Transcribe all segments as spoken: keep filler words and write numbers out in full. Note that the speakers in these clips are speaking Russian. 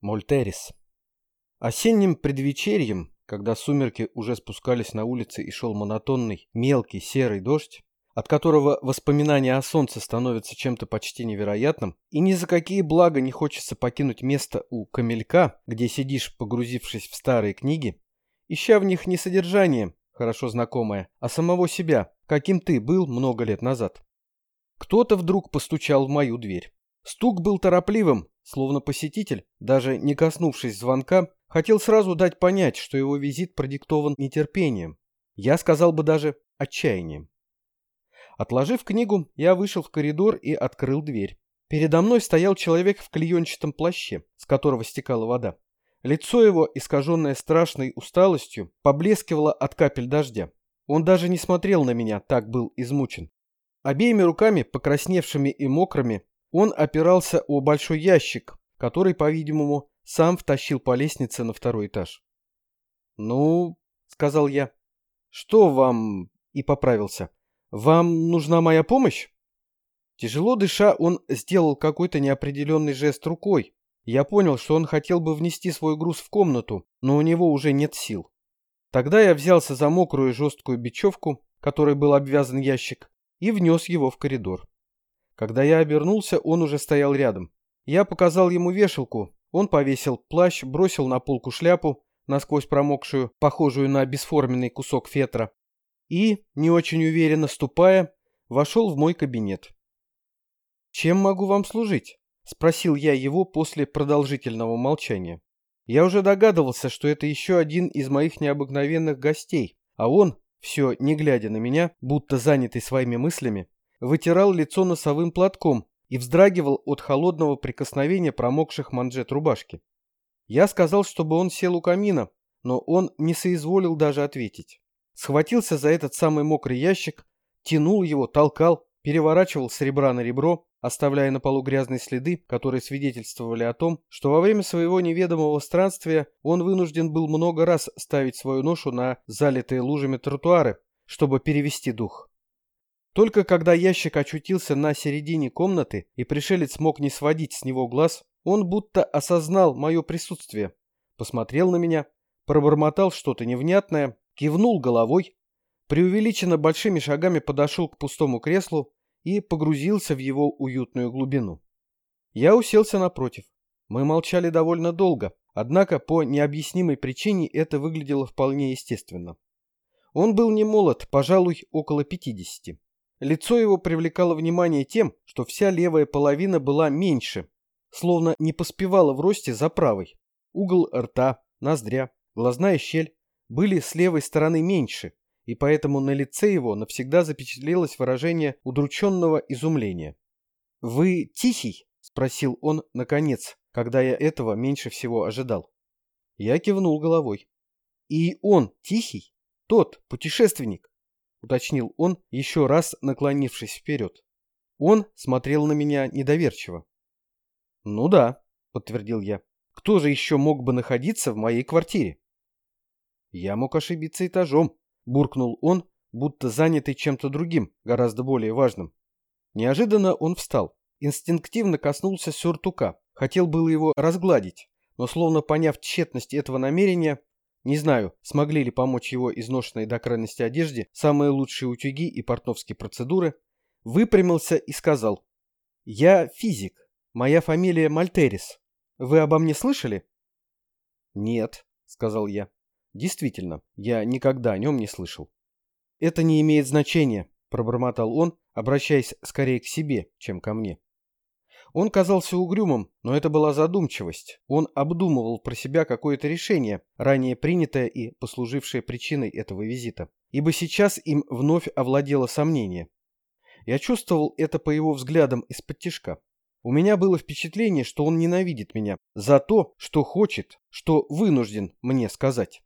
Мольтерис. Осенним предвечерьем, когда сумерки уже спускались на улицы и шел монотонный, мелкий, серый дождь, от которого воспоминание о солнце становится чем-то почти невероятным, и ни за какие блага не хочется покинуть место у камелька, где сидишь, погрузившись в старые книги, ища в них не содержание, хорошо знакомое, а самого себя, каким ты был много лет назад. Кто-то вдруг постучал в мою дверь. Стук был торопливым, словно посетитель, даже не коснувшись звонка, хотел сразу дать понять, что его визит продиктован нетерпением. Я сказал бы даже отчаянием. Отложив книгу, я вышел в коридор и открыл дверь. Передо мной стоял человек в клеенчатом плаще, с которого стекала вода. Лицо его, искаженное страшной усталостью, поблескивало от капель дождя. Он даже не смотрел на меня, так был измучен. Обеими руками, покрасневшими и мокрыми, он опирался о большой ящик, который, по-видимому, сам втащил по лестнице на второй этаж. «Ну, — сказал я, — что вам...» и поправился. «Вам нужна моя помощь?» Тяжело дыша, он сделал какой-то неопределенный жест рукой. Я понял, что он хотел бы внести свой груз в комнату, но у него уже нет сил. Тогда я взялся за мокрую жесткую бечевку, которой был обвязан ящик, и внес его в коридор. Когда я обернулся, он уже стоял рядом. Я показал ему вешалку, он повесил плащ, бросил на полку шляпу, насквозь промокшую, похожую на бесформенный кусок фетра, и, не очень уверенно ступая, вошел в мой кабинет. «Чем могу вам служить?» — спросил я его после продолжительного молчания. Я уже догадывался, что это еще один из моих необыкновенных гостей, а он, все не глядя на меня, будто занятый своими мыслями, вытирал лицо носовым платком и вздрагивал от холодного прикосновения промокших манжет рубашки. Я сказал, чтобы он сел у камина, но он не соизволил даже ответить. Схватился за этот самый мокрый ящик, тянул его, толкал, переворачивал с ребра на ребро, оставляя на полу грязные следы, которые свидетельствовали о том, что во время своего неведомого странствия он вынужден был много раз ставить свою ношу на залитые лужами тротуары, чтобы перевести дух. Только когда ящик очутился на середине комнаты и пришелец мог не сводить с него глаз, он будто осознал мое присутствие, посмотрел на меня, пробормотал что-то невнятное, кивнул головой, преувеличенно большими шагами подошел к пустому креслу и погрузился в его уютную глубину. Я уселся напротив. Мы молчали довольно долго, однако по необъяснимой причине это выглядело вполне естественно. Он был не молод, пожалуй, около пятидесяти. Лицо его привлекало внимание тем, что вся левая половина была меньше, словно не поспевала в росте за правой. Угол рта, ноздря, глазная щель были с левой стороны меньше, и поэтому на лице его навсегда запечатлелось выражение удрученного изумления. «Вы тихий?» — спросил он наконец, когда я этого меньше всего ожидал. Я кивнул головой. «И он тихий? Тот путешественник?» — уточнил он, еще раз наклонившись вперед. Он смотрел на меня недоверчиво. «Ну да», — подтвердил я. «Кто же еще мог бы находиться в моей квартире?» «Я мог ошибиться этажом», — буркнул он, будто занятый чем-то другим, гораздо более важным. Неожиданно он встал, инстинктивно коснулся сюртука, хотел было его разгладить, но, словно поняв тщетность этого намерения, не знаю, смогли ли помочь его изношенной до крайности одежде самые лучшие утюги и портновские процедуры, выпрямился и сказал: «Я физик, моя фамилия Мольтерис. Вы обо мне слышали?» «Нет», — сказал я. «Действительно, я никогда о нем не слышал». «Это не имеет значения», — пробормотал он, обращаясь скорее к себе, чем ко мне. Он казался угрюмым, но это была задумчивость. Он обдумывал про себя какое-то решение, ранее принятое и послужившее причиной этого визита, ибо сейчас им вновь овладело сомнение. Я чувствовал это по его взглядам из-под тишка. У меня было впечатление, что он ненавидит меня за то, что хочет, что вынужден мне сказать.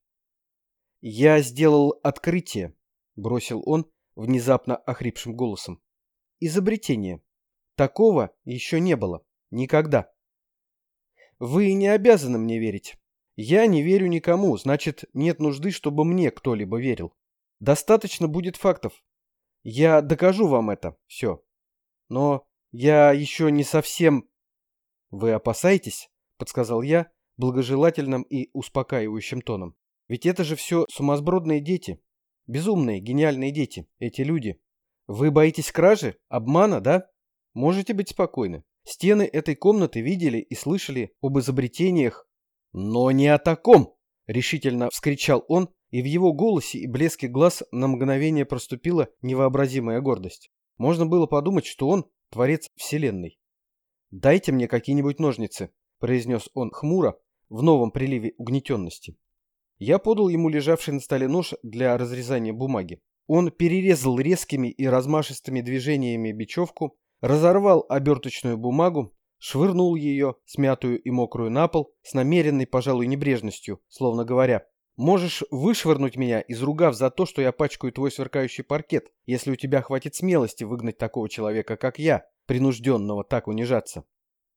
«Я сделал открытие», — бросил он внезапно охрипшим голосом. «Изобретение. Такого еще не было. Никогда. Вы не обязаны мне верить. Я не верю никому, значит, нет нужды, чтобы мне кто-либо верил. Достаточно будет фактов. Я докажу вам это все. Но я еще не совсем...» «Вы опасаетесь?» — подсказал я, благожелательным и успокаивающим тоном. Ведь это же все сумасбродные дети. Безумные, гениальные дети, эти люди. Вы боитесь кражи, обмана, да? Можете быть спокойны. Стены этой комнаты видели и слышали об изобретениях. Но не о таком! Решительно вскричал он, и в его голосе и блеске глаз на мгновение проступила невообразимая гордость. Можно было подумать, что он творец вселенной. «Дайте мне какие-нибудь ножницы», — произнес он хмуро, в новом приливе угнетенности. Я подал ему лежавший на столе нож для разрезания бумаги. Он перерезал резкими и размашистыми движениями бечевку, разорвал оберточную бумагу, швырнул ее, смятую и мокрую, на пол, с намеренной, пожалуй, небрежностью, словно говоря: «Можешь вышвырнуть меня, изругав за то, что я пачкаю твой сверкающий паркет, если у тебя хватит смелости выгнать такого человека, как я, принужденного так унижаться».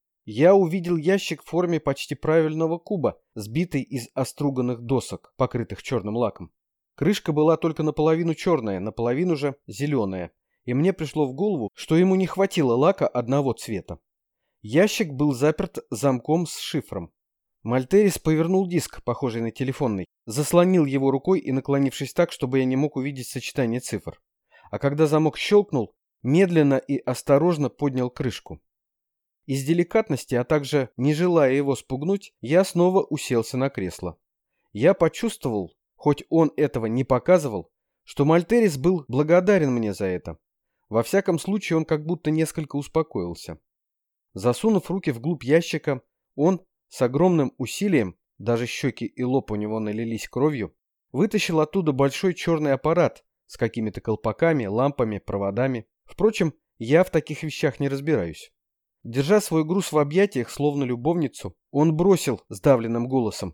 Я увидел ящик в форме почти правильного куба, сбитый из оструганных досок, покрытых черным лаком. Крышка была только наполовину черная, наполовину же зеленая, и мне пришло в голову, что ему не хватило лака одного цвета. Ящик был заперт замком с шифром. Мальтерис повернул диск, похожий на телефонный, заслонил его рукой и, наклонившись так, чтобы я не мог увидеть сочетание цифр. А когда замок щелкнул, медленно и осторожно поднял крышку. Из деликатности, а также не желая его спугнуть, я снова уселся на кресло. Я почувствовал, хоть он этого не показывал, что Мальтерис был благодарен мне за это. Во всяком случае, он как будто несколько успокоился. Засунув руки вглубь ящика, он с огромным усилием, даже щеки и лоб у него налились кровью, вытащил оттуда большой черный аппарат с какими-то колпаками, лампами, проводами. Впрочем, я в таких вещах не разбираюсь. Держа свой груз в объятиях, словно любовницу, он бросил сдавленным голосом: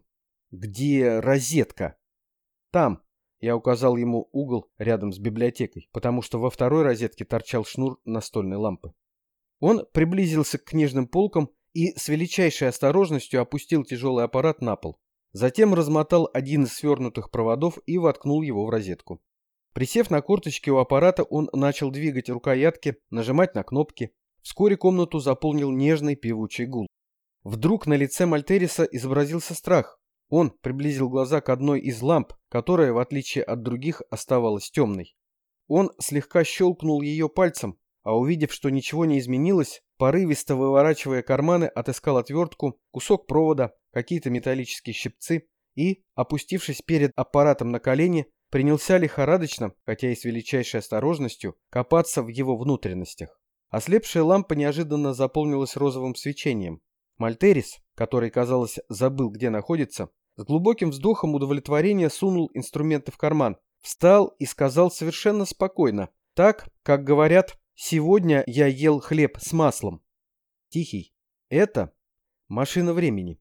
«Где розетка?» «Там», — я указал ему угол рядом с библиотекой, потому что во второй розетке торчал шнур настольной лампы. Он приблизился к книжным полкам и с величайшей осторожностью опустил тяжелый аппарат на пол. Затем размотал один из свернутых проводов и воткнул его в розетку. Присев на корточки у аппарата, он начал двигать рукоятки, нажимать на кнопки. Вскоре комнату заполнил нежный певучий гул. Вдруг на лице Мальтериса изобразился страх. Он приблизил глаза к одной из ламп, которая, в отличие от других, оставалась темной. Он слегка щелкнул ее пальцем, а увидев, что ничего не изменилось, порывисто выворачивая карманы, отыскал отвертку, кусок провода, какие-то металлические щипцы и, опустившись перед аппаратом на колени, принялся лихорадочно, хотя и с величайшей осторожностью, копаться в его внутренностях. Ослепшая лампа неожиданно заполнилась розовым свечением. Мальтерис, который, казалось, забыл, где находится, с глубоким вздохом удовлетворения сунул инструменты в карман, встал и сказал совершенно спокойно, так, как говорят: «Сегодня я ел хлеб с маслом». Тихий. Это машина времени.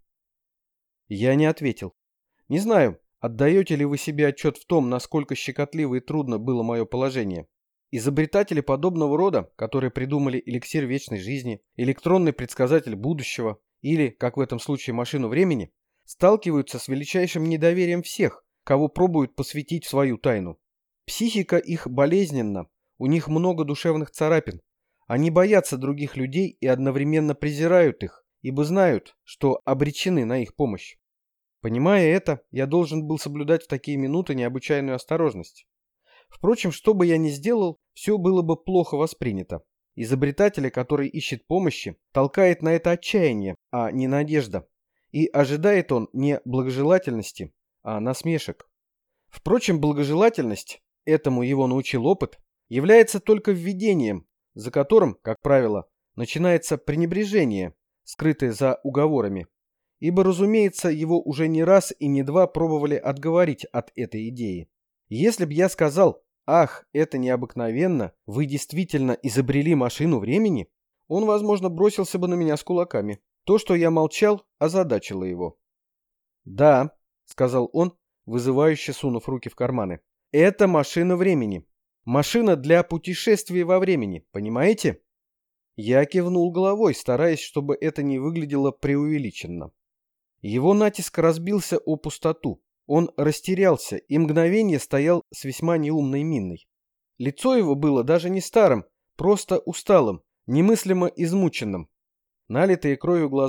Я не ответил. Не знаю, отдаете ли вы себе отчет в том, насколько щекотливо и трудно было мое положение. Изобретатели подобного рода, которые придумали эликсир вечной жизни, электронный предсказатель будущего или, как в этом случае, машину времени, сталкиваются с величайшим недоверием всех, кого пробуют посвятить в свою тайну. Психика их болезненна, у них много душевных царапин. Они боятся других людей и одновременно презирают их, ибо знают, что обречены на их помощь. Понимая это, я должен был соблюдать в такие минуты необычайную осторожность. Впрочем, что бы я ни сделал, все было бы плохо воспринято. Изобретателя, который ищет помощи, толкает на это отчаяние, а не надежда. И ожидает он не благожелательности, а насмешек. Впрочем, благожелательность, этому его научил опыт, является только введением, за которым, как правило, начинается пренебрежение, скрытое за уговорами. Ибо, разумеется, его уже не раз и не два пробовали отговорить от этой идеи. Если б я сказал: «Ах, это необыкновенно, вы действительно изобрели машину времени», он, возможно, бросился бы на меня с кулаками. То, что я молчал, озадачило его. «Да», — сказал он, вызывающе сунув руки в карманы, — «это машина времени. Машина для путешествий во времени, понимаете?» Я кивнул головой, стараясь, чтобы это не выглядело преувеличенно. Его натиск разбился о пустоту. Он растерялся и мгновение стоял с весьма неумной миной. Лицо его было даже не старым, просто усталым, немыслимо измученным. Налитые кровью глаза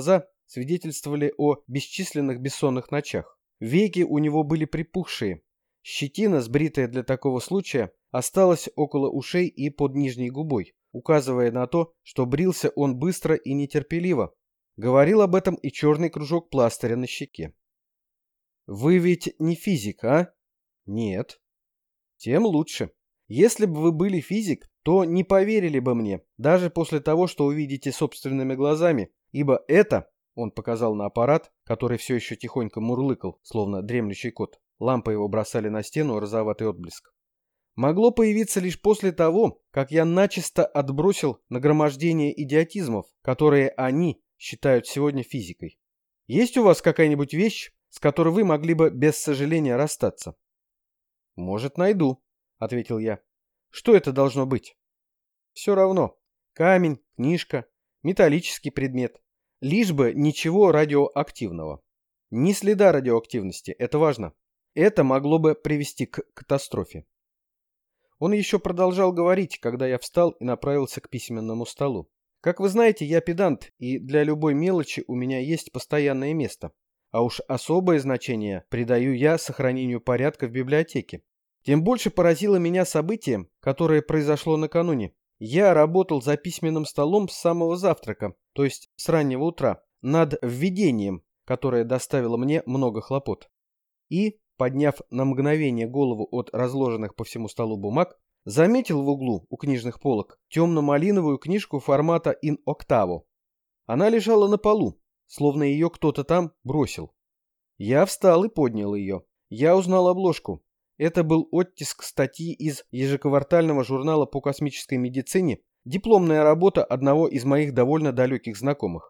свидетельствовали о бесчисленных бессонных ночах. Веки у него были припухшие. Щетина, сбритая для такого случая, осталась около ушей и под нижней губой, указывая на то, что брился он быстро и нетерпеливо. Говорил об этом и черный кружок пластыря на щеке. «Вы ведь не физик, а?» «Нет». «Тем лучше. Если бы вы были физик, то не поверили бы мне, даже после того, что увидите собственными глазами, ибо это, он показал на аппарат, который все еще тихонько мурлыкал, словно дремлющий кот, лампы его бросали на стену розоватый отблеск, могло появиться лишь после того, как я начисто отбросил нагромождение идиотизмов, которые они считают сегодня физикой. Есть у вас какая-нибудь вещь, с которой вы могли бы без сожаления расстаться?» «Может, найду», — ответил я. «Что это должно быть?» «Все равно. Камень, книжка, металлический предмет. Лишь бы ничего радиоактивного. Ни следа радиоактивности, это важно. Это могло бы привести к катастрофе». Он еще продолжал говорить, когда я встал и направился к письменному столу. Как вы знаете, я педант, и для любой мелочи у меня есть постоянное место. А уж особое значение придаю я сохранению порядка в библиотеке. Тем больше поразило меня событие, которое произошло накануне. Я работал за письменным столом с самого завтрака, то есть с раннего утра, над введением, которое доставило мне много хлопот. И, подняв на мгновение голову от разложенных по всему столу бумаг, заметил в углу у книжных полок темно-малиновую книжку формата in octavo. Она лежала на полу, словно ее кто-то там бросил. Я встал и поднял ее. Я узнал обложку. Это был оттиск статьи из ежеквартального журнала по космической медицине, дипломная работа одного из моих довольно далеких знакомых.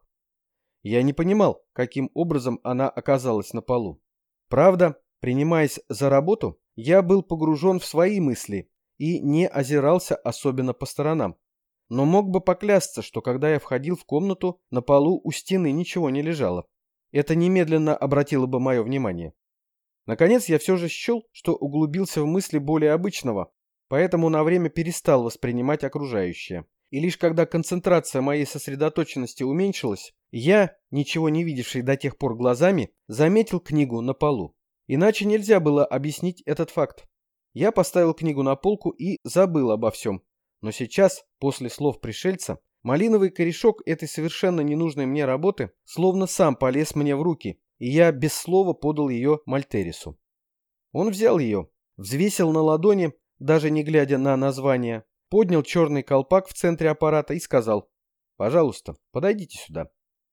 Я не понимал, каким образом она оказалась на полу. Правда, принимаясь за работу, я был погружен в свои мысли и не озирался особенно по сторонам. Но мог бы поклясться, что когда я входил в комнату, на полу у стены ничего не лежало. Это немедленно обратило бы мое внимание. Наконец я все же счел, что углубился в мысли более обычного, поэтому на время перестал воспринимать окружающее. И лишь когда концентрация моей сосредоточенности уменьшилась, я, ничего не видевший до тех пор глазами, заметил книгу на полу. Иначе нельзя было объяснить этот факт. Я поставил книгу на полку и забыл обо всем. Но сейчас, после слов пришельца, малиновый корешок этой совершенно ненужной мне работы словно сам полез мне в руки, и я без слова подал ее Мальтерису. Он взял ее, взвесил на ладони, даже не глядя на название, поднял черный колпак в центре аппарата и сказал: «Пожалуйста, подойдите сюда».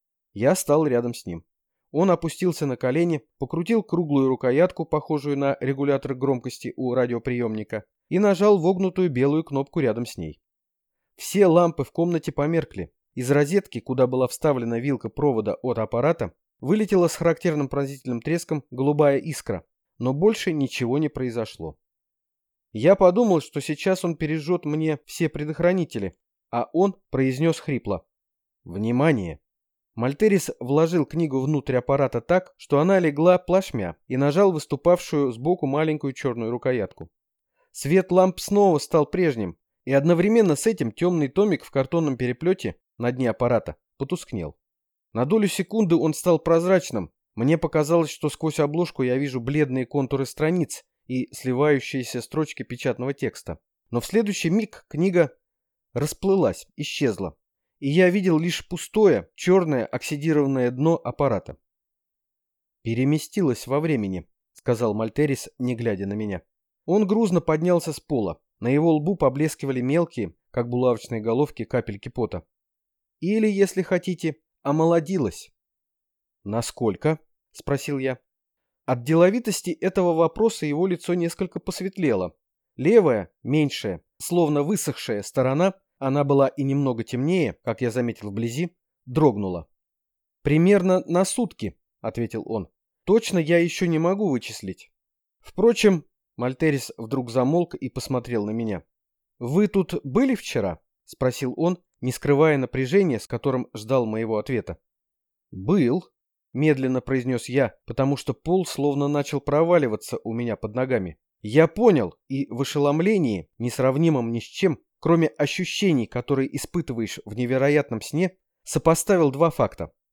Я стал рядом с ним. Он опустился на колени, покрутил круглую рукоятку, похожую на регулятор громкости у радиоприемника, и нажал вогнутую белую кнопку рядом с ней. Все лампы в комнате померкли. Из розетки, куда была вставлена вилка провода от аппарата, вылетела с характерным пронзительным треском голубая искра, но больше ничего не произошло. Я подумал, что сейчас он пережжет мне все предохранители, а он произнес хрипло: «Внимание!». Мальтерис вложил книгу внутрь аппарата так, что она легла плашмя, и нажал выступавшую сбоку маленькую черную рукоятку. Свет ламп снова стал прежним, и одновременно с этим темный томик в картонном переплете на дне аппарата потускнел. На долю секунды он стал прозрачным. Мне показалось, что сквозь обложку я вижу бледные контуры страниц и сливающиеся строчки печатного текста. Но в следующий миг книга расплылась, исчезла, и я видел лишь пустое, черное оксидированное дно аппарата. «Переместилась во времени», — сказал Мальтерис, не глядя на меня. Он грузно поднялся с пола. На его лбу поблескивали мелкие, как булавочные головки, капельки пота. «Или, если хотите, омолодилась». «Насколько?» — спросил я. От деловитости этого вопроса его лицо несколько посветлело. Левая, меньшая, словно высохшая сторона, она была и немного темнее, как я заметил вблизи, дрогнула. «Примерно на сутки», — ответил он. «Точно я еще не могу вычислить. Впрочем...» Мальтерис вдруг замолк и посмотрел на меня. «Вы тут были вчера?» — спросил он, не скрывая напряжения, с которым ждал моего ответа. «Был», — медленно произнес я, потому что пол словно начал проваливаться у меня под ногами. Я понял, и в ошеломлении, несравнимом ни с чем, кроме ощущений, которые испытываешь в невероятном сне, сопоставил два факта.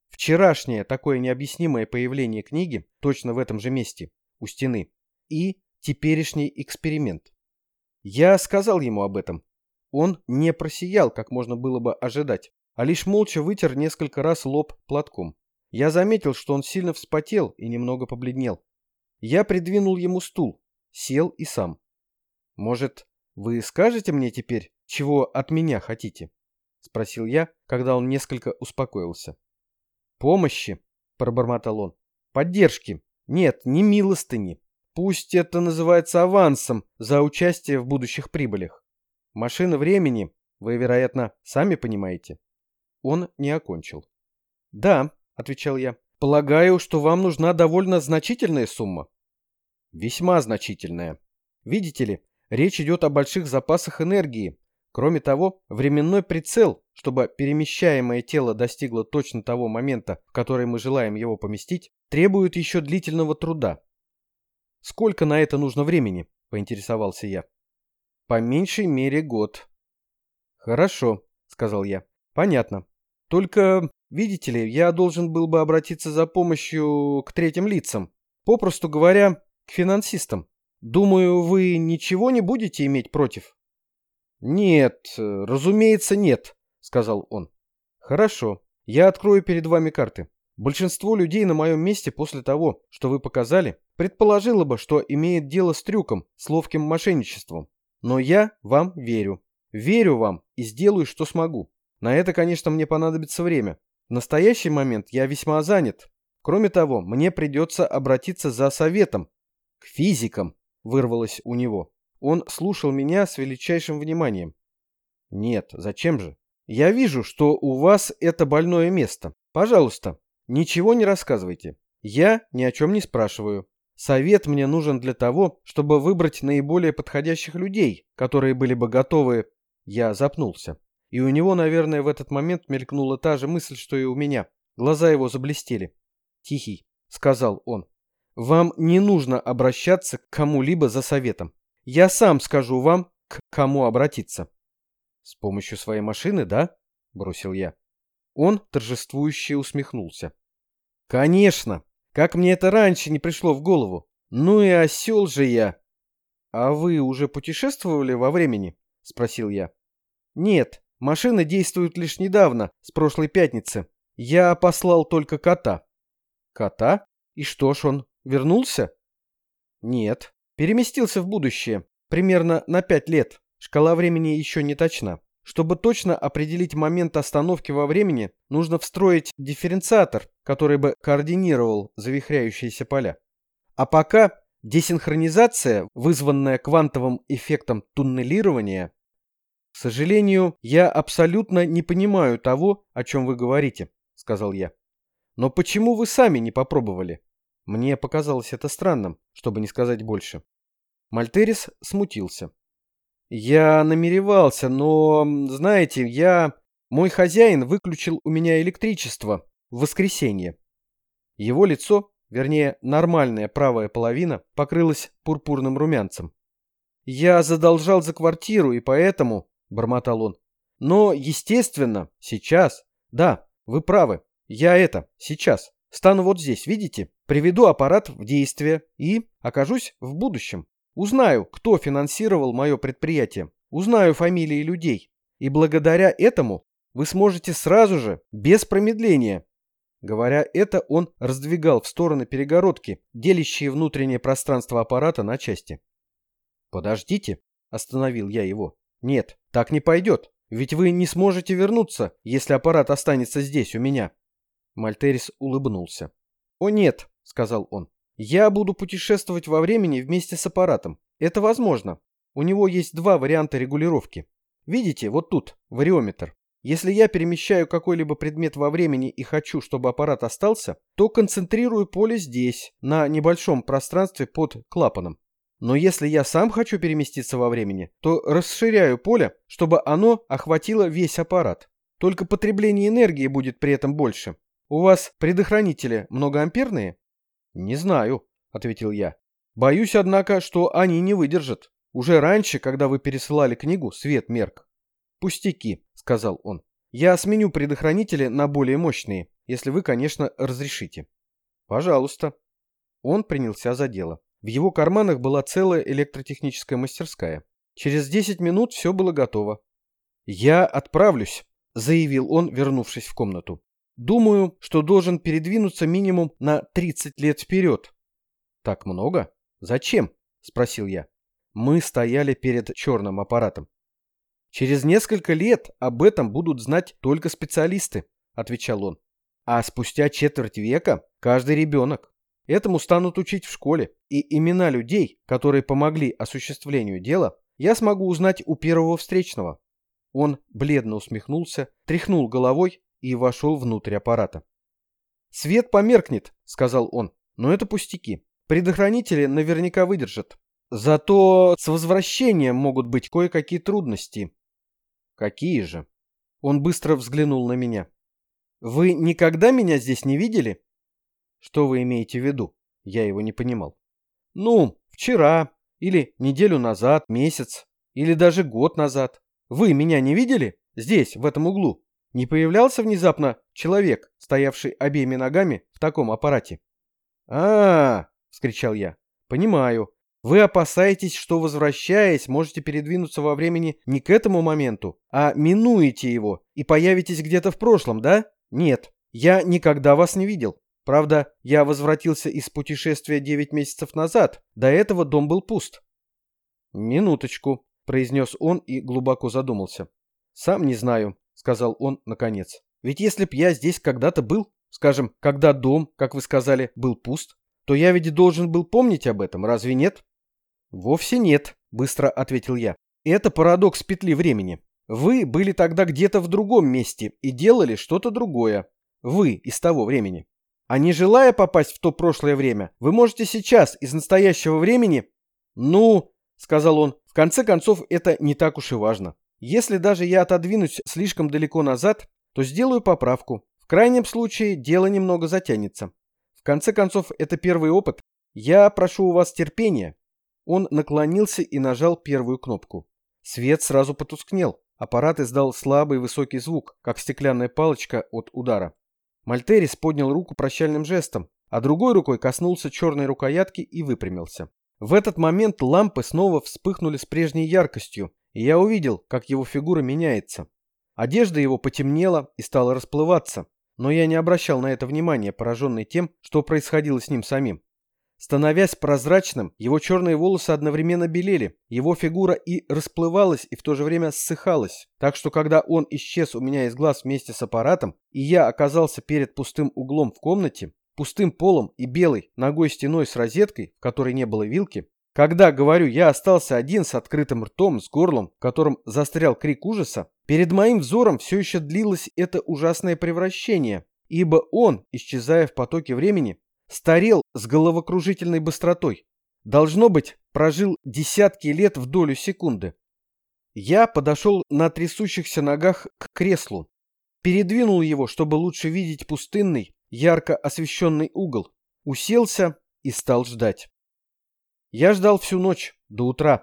вчерашнее такое необъяснимое появление книги точно в этом же месте, у стены, и теперешний эксперимент. Я сказал ему об этом. Он не просиял, как можно было бы ожидать, а лишь молча вытер несколько раз лоб платком. Я заметил, что он сильно вспотел и немного побледнел. Я придвинул ему стул, сел и сам. «Может, вы скажете мне теперь, чего от меня хотите?» — спросил я, когда он несколько успокоился. «Помощи», — пробормотал он. «Поддержки. Нет, не милостыни. Пусть это называется авансом за участие в будущих прибылях. Машина времени, вы, вероятно, сами понимаете». Он не окончил. «Да», — отвечал я, — «полагаю, что вам нужна довольно значительная сумма». «Весьма значительная. Видите ли, речь идет о больших запасах энергии. Кроме того, временной прицел, чтобы перемещаемое тело достигло точно того момента, в который мы желаем его поместить, требует еще длительного труда». «Сколько на это нужно времени?» — поинтересовался я. «По меньшей мере год». «Хорошо», — сказал я. «Понятно. Только, видите ли, я должен был бы обратиться за помощью к третьим лицам. Попросту говоря, к финансистам. Думаю, вы ничего не будете иметь против?» «Нет, разумеется, нет», — сказал он. «Хорошо. Я открою перед вами карты. Большинство людей на моем месте после того, что вы показали, предположило бы, что имеет дело с трюком, с ловким мошенничеством. Но я вам верю. Верю вам и сделаю, что смогу. На это, конечно, мне понадобится время. В настоящий момент я весьма занят. Кроме того, мне придется обратиться за советом. К физикам», — вырвалось у него. Он слушал меня с величайшим вниманием. «Нет, зачем же? Я вижу, что у вас это больное место. Пожалуйста, ничего не рассказывайте. Я ни о чем не спрашиваю. Совет мне нужен для того, чтобы выбрать наиболее подходящих людей, которые были бы готовы...» Я запнулся. И у него, наверное, в этот момент мелькнула та же мысль, что и у меня. Глаза его заблестели. «Тихий», — сказал он, — «вам не нужно обращаться к кому-либо за советом. Я сам скажу вам, к кому обратиться». «С помощью своей машины, да?» — бросил я. Он торжествующе усмехнулся. «Конечно! Как мне это раньше не пришло в голову! Ну и осел же я!» «А вы уже путешествовали во времени?» — спросил я. «Нет, машина действует лишь недавно, с прошлой пятницы. Я послал только кота». «Кота? И что ж, он вернулся?» «Нет. Переместился в будущее, примерно на пять лет. Шкала времени еще не точна. Чтобы точно определить момент остановки во времени, нужно встроить дифференциатор, который бы координировал завихряющиеся поля. А пока десинхронизация, вызванная квантовым эффектом туннелирования... «К сожалению, я абсолютно не понимаю того, о чем вы говорите», — сказал я. «Но почему вы сами не попробовали?» Мне показалось это странным, чтобы не сказать больше. Мальтерис смутился. «Я намеревался, но, знаете, я... Мой хозяин выключил у меня электричество в воскресенье». Его лицо, вернее, нормальная правая половина, покрылась пурпурным румянцем. «Я задолжал за квартиру, и поэтому...» — бормотал он. «Но, естественно, сейчас... Да, вы правы. Я это, сейчас. Стану вот здесь, видите? Приведу аппарат в действие и окажусь в будущем. Узнаю, кто финансировал мое предприятие. Узнаю фамилии людей. И благодаря этому вы сможете сразу же, без промедления...» Говоря это, он раздвигал в стороны перегородки, делящие внутреннее пространство аппарата на части. «Подождите», — остановил я его. «Нет, так не пойдет. Ведь вы не сможете вернуться, если аппарат останется здесь, у меня». Мальтерис улыбнулся. «О нет», — сказал он. «Я буду путешествовать во времени вместе с аппаратом. Это возможно. У него есть два варианта регулировки. Видите, вот тут, вариометр. Если я перемещаю какой-либо предмет во времени и хочу, чтобы аппарат остался, то концентрирую поле здесь, на небольшом пространстве под клапаном. Но если я сам хочу переместиться во времени, то расширяю поле, чтобы оно охватило весь аппарат. Только потребление энергии будет при этом больше. У вас предохранители многоамперные?» «Не знаю», — ответил я. «Боюсь, однако, что они не выдержат. Уже раньше, когда вы пересылали книгу, свет мерк». «Пустяки», — сказал он. «Я сменю предохранители на более мощные, если вы, конечно, разрешите. Пожалуйста. Он принялся за дело. В его карманах была целая электротехническая мастерская. Через десять минут все было готово. «Я отправлюсь», — заявил он, вернувшись в комнату. «Думаю, что должен передвинуться минимум на тридцать лет вперед». «Так много? Зачем?» — спросил я. Мы стояли перед черным аппаратом. «Через несколько лет об этом будут знать только специалисты», — отвечал он. «А спустя четверть века каждый ребенок. Этому станут учить в школе, и имена людей, которые помогли осуществлению дела, я смогу узнать у первого встречного». Он бледно усмехнулся, тряхнул головой и вошел внутрь аппарата. «Свет померкнет», — сказал он, — «но это пустяки. Предохранители наверняка выдержат. Зато с возвращением могут быть кое-какие трудности». «Какие же?» Он быстро взглянул на меня. «Вы никогда меня здесь не видели?» «Что вы имеете в виду?» Я его не понимал. «Ну, вчера, или неделю назад, месяц, или даже год назад. Вы меня не видели? Здесь, в этом углу. Не появлялся внезапно человек, стоявший обеими ногами в таком аппарате?» «А-а-а!» — вскричал я. «Понимаю. Вы опасаетесь, что, возвращаясь, можете передвинуться во времени не к этому моменту, а минуете его и появитесь где-то в прошлом, да? Нет, я никогда вас не видел. Правда, я возвратился из путешествия девять месяцев назад. До этого дом был пуст». «Минуточку», — произнес он и глубоко задумался. «Сам не знаю», — сказал он наконец. «Ведь если б я здесь когда-то был, скажем, когда дом, как вы сказали, был пуст, то я ведь должен был помнить об этом, разве нет?» «Вовсе нет», — быстро ответил я. «Это парадокс петли времени. Вы были тогда где-то в другом месте и делали что-то другое. Вы из того времени. А не желая попасть в то прошлое время, вы можете сейчас из настоящего времени...» «Ну», — сказал он, — «в конце концов это не так уж и важно. Если даже я отодвинусь слишком далеко назад, то сделаю поправку. В крайнем случае дело немного затянется. В конце концов, это первый опыт. Я прошу у вас терпения». Он наклонился и нажал первую кнопку. Свет сразу потускнел. Аппарат издал слабый высокий звук, как стеклянная палочка от удара. Мальтерис поднял руку прощальным жестом, а другой рукой коснулся черной рукоятки и выпрямился. В этот момент лампы снова вспыхнули с прежней яркостью, и я увидел, как его фигура меняется. Одежда его потемнела и стала расплываться, но я не обращал на это внимания, пораженный тем, что происходило с ним самим. Становясь прозрачным, его черные волосы одновременно белели, его фигура и расплывалась, и в то же время ссыхалась. Так что когда он исчез у меня из глаз вместе с аппаратом, и я оказался перед пустым углом в комнате, пустым полом и белой ногой стеной с розеткой, в которой не было вилки, когда, говорю, я остался один с открытым ртом, с горлом, в котором застрял крик ужаса, перед моим взором все еще длилось это ужасное превращение, ибо он, исчезая в потоке времени, старел с головокружительной быстротой. Должно быть, прожил десятки лет в долю секунды. Я подошел на трясущихся ногах к креслу, передвинул его, чтобы лучше видеть пустынный, ярко освещенный угол, уселся и стал ждать. Я ждал всю ночь, до утра.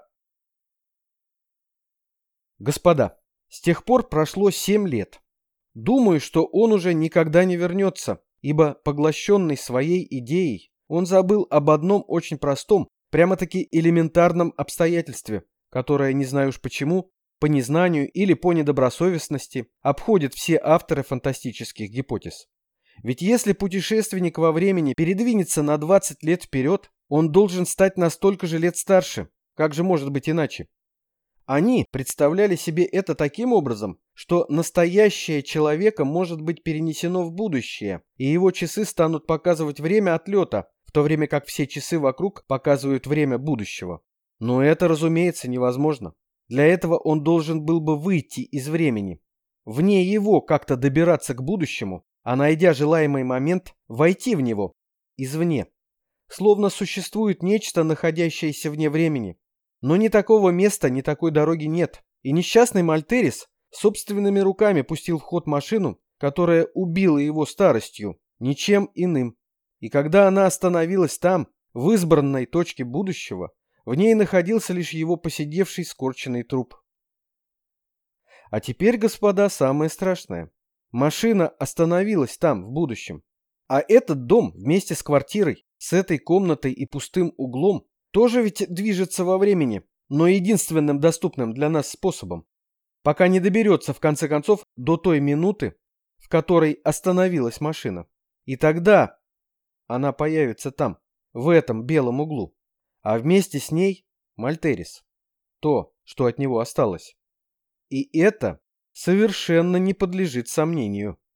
Господа, с тех пор прошло семь лет. Думаю, что он уже никогда не вернется, ибо, поглощенный своей идеей, он забыл об одном очень простом, прямо-таки элементарном обстоятельстве, которое, не знаю уж почему, по незнанию или по недобросовестности, обходит все авторы фантастических гипотез. Ведь если путешественник во времени передвинется на двадцать лет вперед, он должен стать на столько же лет старше. Как же может быть иначе? Они представляли себе это таким образом, что настоящее человека может быть перенесено в будущее, и его часы станут показывать время отлета, в то время как все часы вокруг показывают время будущего. Но это, разумеется, невозможно. Для этого он должен был бы выйти из времени. Вне его как-то добираться к будущему, а найдя желаемый момент, войти в него извне. Словно существует нечто, находящееся вне времени. Но ни такого места, ни такой дороги нет. И несчастный Мальтерис собственными руками пустил в ход машину, которая убила его старостью, ничем иным. И когда она остановилась там, в избранной точке будущего, в ней находился лишь его поседевший скорченный труп. А теперь, господа, самое страшное. Машина остановилась там, в будущем. А этот дом вместе с квартирой, с этой комнатой и пустым углом тоже ведь движется во времени, но единственным доступным для нас способом, пока не доберется в конце концов до той минуты, в которой остановилась машина. И тогда она появится там, в этом белом углу, а вместе с ней Мальтерис, то, что от него осталось. И это совершенно не подлежит сомнению.